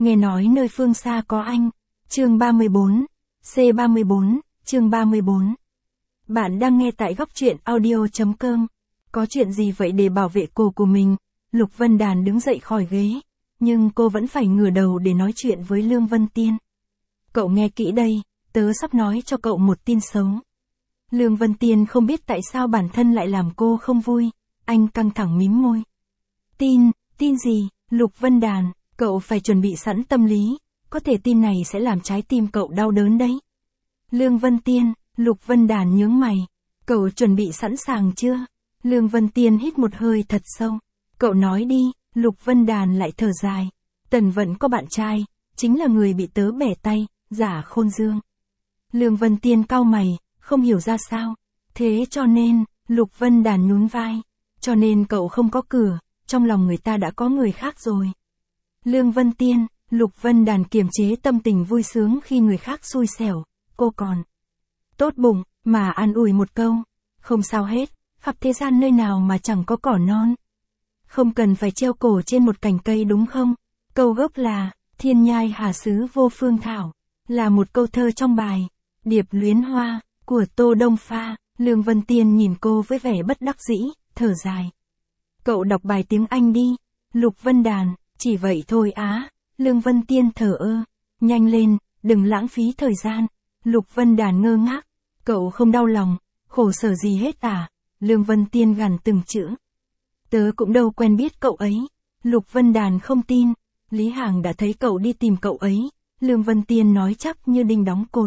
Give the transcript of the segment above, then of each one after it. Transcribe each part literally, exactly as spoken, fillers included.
nghe nói nơi phương xa có anh. Chương ba mươi bốn, C ba mươi bốn, chương ba mươi bốn. Bạn đang nghe tại góc truyện audio chấm com. Có chuyện gì vậy để bảo vệ cổ của mình? Lục Vân Đàn đứng dậy khỏi ghế, nhưng cô vẫn phải ngửa đầu để nói chuyện với Lương Vân Tiên. Cậu nghe kỹ đây, tớ sắp nói cho cậu một tin xấu. Lương Vân Tiên không biết tại sao bản thân lại làm cô không vui, anh căng thẳng mím môi. Tin, tin gì? Lục Vân Đàn, cậu phải chuẩn bị sẵn tâm lý, có thể tin này sẽ làm trái tim cậu đau đớn đấy. Lương Vân Tiên, Lục Vân Đàn nhướng mày, cậu chuẩn bị sẵn sàng chưa? Lương Vân Tiên hít một hơi thật sâu. Cậu nói đi. Lục Vân Đàn lại thở dài. Tần Vận có bạn trai, chính là người bị tớ bẻ tay, Giả Khôn Dương. Lương Vân Tiên cau mày, không hiểu ra sao. Thế cho nên, Lục Vân Đàn nhún vai. Cho nên cậu không có cửa, trong lòng người ta đã có người khác rồi. Lương Vân Tiên, Lục Vân Đàn kiềm chế tâm tình vui sướng khi người khác xui xẻo, cô còn tốt bụng, mà an ủi một câu. Không sao hết, khắp thế gian nơi nào mà chẳng có cỏ non. Không cần phải treo cổ trên một cành cây đúng không? Câu gốc là, thiên nhai hà xứ vô phương thảo, là một câu thơ trong bài, Điệp Luyến Hoa, của Tô Đông Pha. Lương Vân Tiên nhìn cô với vẻ bất đắc dĩ, thở dài. Cậu đọc bài tiếng Anh đi. Lục Vân Đàn, chỉ vậy thôi á. Lương Vân Tiên thở ơ. Nhanh lên, đừng lãng phí thời gian. Lục Vân Đàn ngơ ngác. Cậu không đau lòng, khổ sở gì hết à? Lương Vân Tiên gằn từng chữ. Tớ cũng đâu quen biết cậu ấy. Lục Vân Đàn không tin. Lý Hàng đã thấy cậu đi tìm cậu ấy. Lương Vân Tiên nói chắc như đinh đóng cột.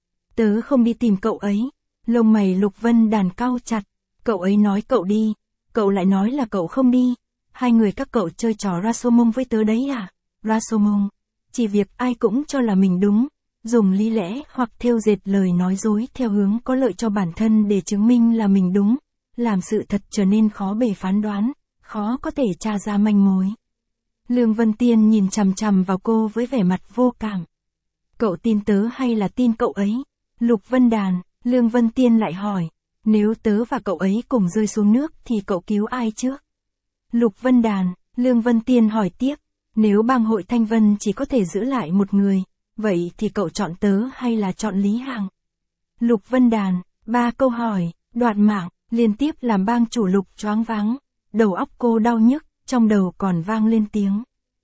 Tớ không đi tìm cậu ấy. Lông mày Lục Vân Đàn cau chặt. Cậu ấy nói cậu đi. Cậu lại nói là cậu không đi. Hai người các cậu chơi trò Rashomon với tớ đấy à? Rashomon. Chỉ việc ai cũng cho là mình đúng. Dùng lý lẽ hoặc thêu dệt lời nói dối theo hướng có lợi cho bản thân để chứng minh là mình đúng. Làm sự thật trở nên khó bề phán đoán, khó có thể tra ra manh mối. Lương Vân Tiên nhìn chằm chằm vào cô với vẻ mặt vô cảm. Cậu tin tớ hay là tin cậu ấy? Lục Vân Đàn, Lương Vân Tiên lại hỏi. Nếu tớ và cậu ấy cùng rơi xuống nước thì cậu cứu ai trước? Lục Vân Đàn, Lương Vân Tiên hỏi tiếp. Nếu bang hội Thanh Vân chỉ có thể giữ lại một người, vậy thì cậu chọn tớ hay là chọn Lý Hàng? Lục Vân Đàn, ba câu hỏi, đoạt mạng, liên tiếp làm bang chủ Lục choáng váng. Đầu óc cô đau nhức, trong đầu còn vang lên tiếng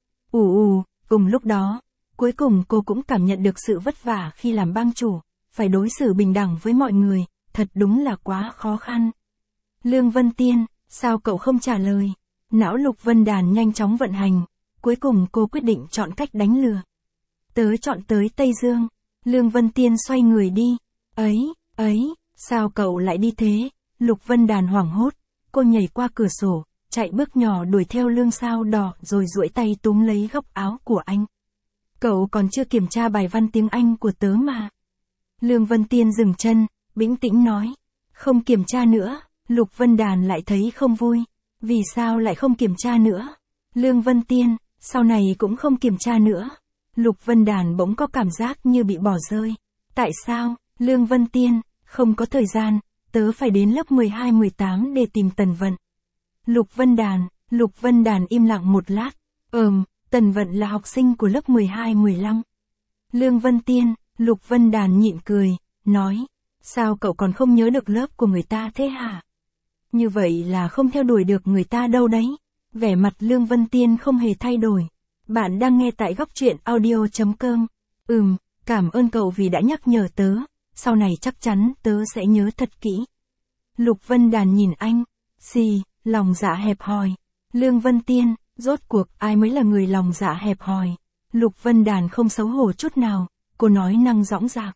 ù ù. Cùng lúc đó, cuối cùng cô cũng cảm nhận được sự vất vả khi làm bang chủ, phải đối xử bình đẳng với mọi người, thật đúng là quá khó khăn. Lương Vân Tiên, sao cậu không trả lời? Não Lục Vân Đàn nhanh chóng vận hành, cuối cùng cô quyết định chọn cách đánh lừa. Tớ chọn tới Tây Dương. Lương Vân Tiên xoay người đi. Ấy, ấy, sao cậu lại đi thế? Lục Vân Đàn hoảng hốt, cô nhảy qua cửa sổ, chạy bước nhỏ đuổi theo Lương Sao Đỏ rồi duỗi tay túm lấy góc áo của anh. Cậu còn chưa kiểm tra bài văn tiếng Anh của tớ mà. Lương Vân Tiên dừng chân, bĩnh tĩnh nói. Không kiểm tra nữa. Lục Vân Đàn lại thấy không vui. Vì sao lại không kiểm tra nữa? Lương Vân Tiên, sau này cũng không kiểm tra nữa. Lục Vân Đàn bỗng có cảm giác như bị bỏ rơi. Tại sao? Lương Vân Tiên, không có thời gian, tớ phải đến lớp mười hai mười tám để tìm Tần Vận. Lục Vân Đàn, Lục Vân Đàn im lặng một lát. Ừm, Tần Vận là học sinh của lớp mười hai mười lăm. Lương Vân Tiên, Lục Vân Đàn nhịn cười, nói. Sao cậu còn không nhớ được lớp của người ta thế hả? Như vậy là không theo đuổi được người ta đâu đấy. Vẻ mặt Lương Vân Tiên không hề thay đổi. Bạn đang nghe tại góc truyện audio chấm com. Ừm, cảm ơn cậu vì đã nhắc nhở tớ. Sau này chắc chắn tớ sẽ nhớ thật kỹ. Lục Vân Đàn nhìn anh. Xì, lòng dạ hẹp hòi. Lương Vân Tiên, rốt cuộc ai mới là người lòng dạ hẹp hòi? Lục Vân Đàn không xấu hổ chút nào. Cô nói năng dõng dạc.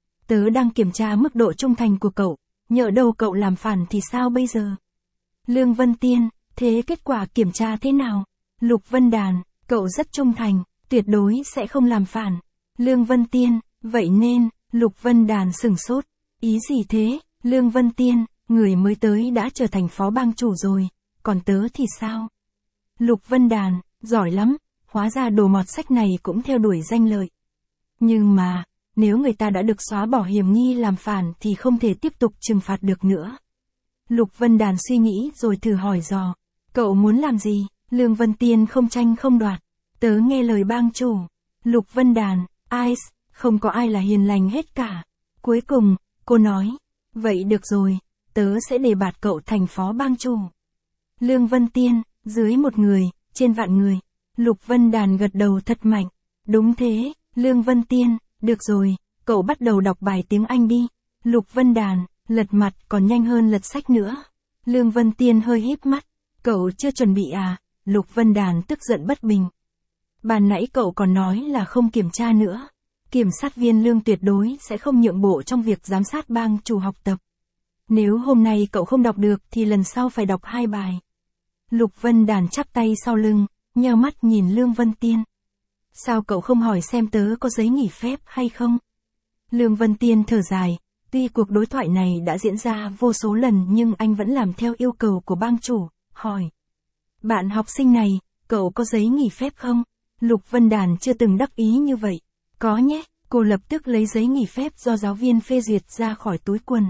Tớ đang kiểm tra mức độ trung thành của cậu. Nhỡ đâu cậu làm phản thì sao bây giờ? Lương Vân Tiên, thế kết quả kiểm tra thế nào? Lục Vân Đàn, cậu rất trung thành, tuyệt đối sẽ không làm phản. Lương Vân Tiên, vậy nên, Lục Vân Đàn sửng sốt. Ý gì thế? Lương Vân Tiên, người mới tới đã trở thành phó bang chủ rồi, còn tớ thì sao? Lục Vân Đàn, giỏi lắm, hóa ra đồ mọt sách này cũng theo đuổi danh lợi. Nhưng mà, nếu người ta đã được xóa bỏ hiểm nghi làm phản thì không thể tiếp tục trừng phạt được nữa. Lục Vân Đàn suy nghĩ rồi thử hỏi dò. Cậu muốn làm gì? Lương Vân Tiên không tranh không đoạt. Tớ nghe lời bang chủ. Lục Vân Đàn, Ice, không có ai là hiền lành hết cả. Cuối cùng, cô nói, vậy được rồi, tớ sẽ đề bạt cậu thành phó bang chủ. Lương Vân Tiên, dưới một người, trên vạn người. Lục Vân Đàn gật đầu thật mạnh. Đúng thế, Lương Vân Tiên, được rồi, cậu bắt đầu đọc bài tiếng Anh đi. Lục Vân Đàn, lật mặt còn nhanh hơn lật sách nữa. Lương Vân Tiên hơi híp mắt. Cậu chưa chuẩn bị à? Lục Vân Đàn tức giận bất bình. Ban nãy cậu còn nói là không kiểm tra nữa. Kiểm sát viên Lương tuyệt đối sẽ không nhượng bộ trong việc giám sát bang chủ học tập. Nếu hôm nay cậu không đọc được thì lần sau phải đọc hai bài. Lục Vân Đàn chắp tay sau lưng, nheo mắt nhìn Lương Vân Tiên. Sao cậu không hỏi xem tớ có giấy nghỉ phép hay không? Lương Vân Tiên thở dài, tuy cuộc đối thoại này đã diễn ra vô số lần nhưng anh vẫn làm theo yêu cầu của bang chủ, hỏi. Bạn học sinh này, cậu có giấy nghỉ phép không? Lục Vân Đàn chưa từng đắc ý như vậy. Có nhé, cô lập tức lấy giấy nghỉ phép do giáo viên phê duyệt ra khỏi túi quần.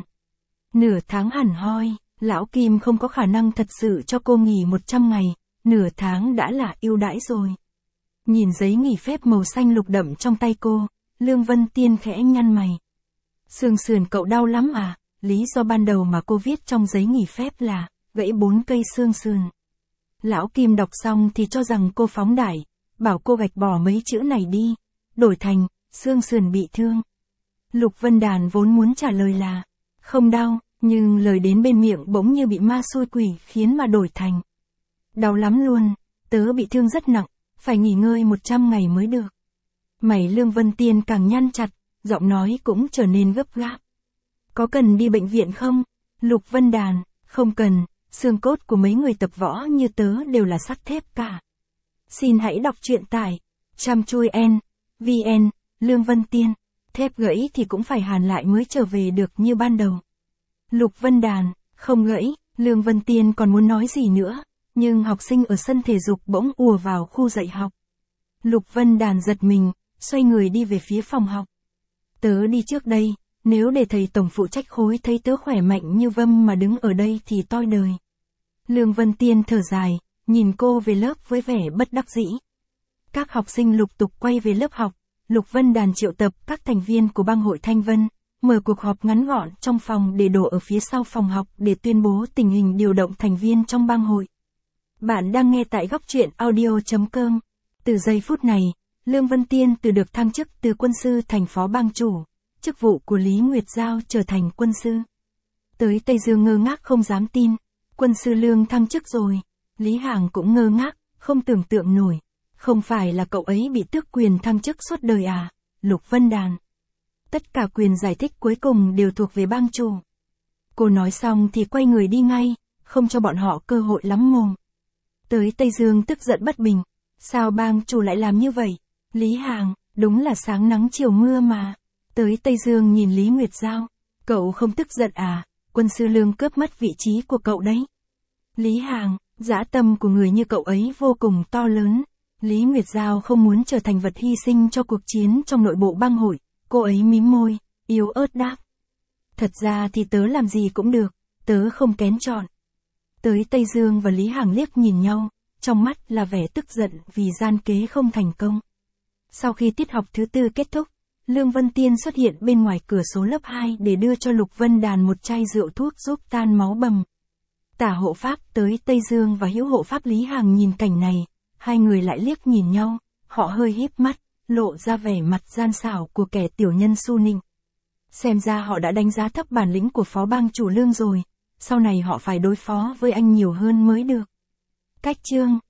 Nửa tháng hẳn hoi, Lão Kim không có khả năng thật sự cho cô nghỉ một trăm ngày, nửa tháng đã là ưu đãi rồi. Nhìn giấy nghỉ phép màu xanh lục đậm trong tay cô, Lương Vân Tiên khẽ nhăn mày. Xương sườn cậu đau lắm à? Lý do ban đầu mà cô viết trong giấy nghỉ phép là, gãy bốn cây xương sườn. Lão Kim đọc xong thì cho rằng cô phóng đại, bảo cô gạch bỏ mấy chữ này đi, đổi thành, xương sườn bị thương. Lục Vân Đàn vốn muốn trả lời là, không đau, nhưng lời đến bên miệng bỗng như bị ma xui quỷ khiến mà đổi thành. Đau lắm luôn, tớ bị thương rất nặng, phải nghỉ ngơi một trăm ngày mới được. Mày Lương Vân Tiên càng nhăn chặt, giọng nói cũng trở nên gấp gáp. Có cần đi bệnh viện không? Lục Vân Đàn, không cần, xương cốt của mấy người tập võ như tớ đều là sắt thép cả. Xin hãy đọc truyện tại chăm chui en vn. Lương Vân Tiên, thép gãy thì cũng phải hàn lại mới trở về được như ban đầu. Lục Vân Đàn, không gãy. Lương Vân Tiên còn muốn nói gì nữa, nhưng học sinh ở sân thể dục bỗng ùa vào khu dạy học. Lục Vân Đàn giật mình, xoay người đi về phía phòng học. Tớ đi trước đây, nếu để thầy tổng phụ trách khối thấy tớ khỏe mạnh như vâm mà đứng ở đây thì toi đời. Lương Vân Tiên thở dài, nhìn cô về lớp với vẻ bất đắc dĩ. Các học sinh lục tục quay về lớp học, Lục Vân Đàn triệu tập các thành viên của bang hội Thanh Vân, mở cuộc họp ngắn gọn trong phòng để đổ ở phía sau phòng học để tuyên bố tình hình điều động thành viên trong bang hội. Bạn đang nghe tại góc truyện audio chấm com. Từ giây phút này, Lương Vân Tiên từ được thăng chức từ quân sư thành phó bang chủ, chức vụ của Lý Nguyệt Giao trở thành quân sư. Tới Tây Dương ngơ ngác không dám tin, quân sư Lương thăng chức rồi. Lý Hàng cũng ngơ ngác, không tưởng tượng nổi. Không phải là cậu ấy bị tước quyền thăng chức suốt đời à? Lục Vân Đàn. Tất cả quyền giải thích cuối cùng đều thuộc về bang chủ. Cô nói xong thì quay người đi ngay, không cho bọn họ cơ hội lắm mồm. Tới Tây Dương tức giận bất bình. Sao bang chủ lại làm như vậy? Lý Hàng, đúng là sáng nắng chiều mưa mà. Tới Tây Dương nhìn Lý Nguyệt Giao. Cậu không tức giận à? Quân sư Lương cướp mất vị trí của cậu đấy. Lý Hàng, dã tâm của người như cậu ấy vô cùng to lớn. Lý Nguyệt Giao không muốn trở thành vật hy sinh cho cuộc chiến trong nội bộ bang hội. Cô ấy mím môi, yếu ớt đáp. Thật ra thì tớ làm gì cũng được, tớ không kén chọn. Tới Tây Dương và Lý Hàng liếc nhìn nhau, trong mắt là vẻ tức giận vì gian kế không thành công. Sau khi tiết học thứ tư kết thúc, Lương Vân Tiên xuất hiện bên ngoài cửa số lớp hai để đưa cho Lục Vân Đàn một chai rượu thuốc giúp tan máu bầm. Tả hộ pháp tới Tây Dương và hữu hộ pháp Lý Hàng nhìn cảnh này, hai người lại liếc nhìn nhau, họ hơi híp mắt, lộ ra vẻ mặt gian xảo của kẻ tiểu nhân su nịnh. Xem ra họ đã đánh giá thấp bản lĩnh của phó bang chủ Lương rồi, sau này họ phải đối phó với anh nhiều hơn mới được. Cách chương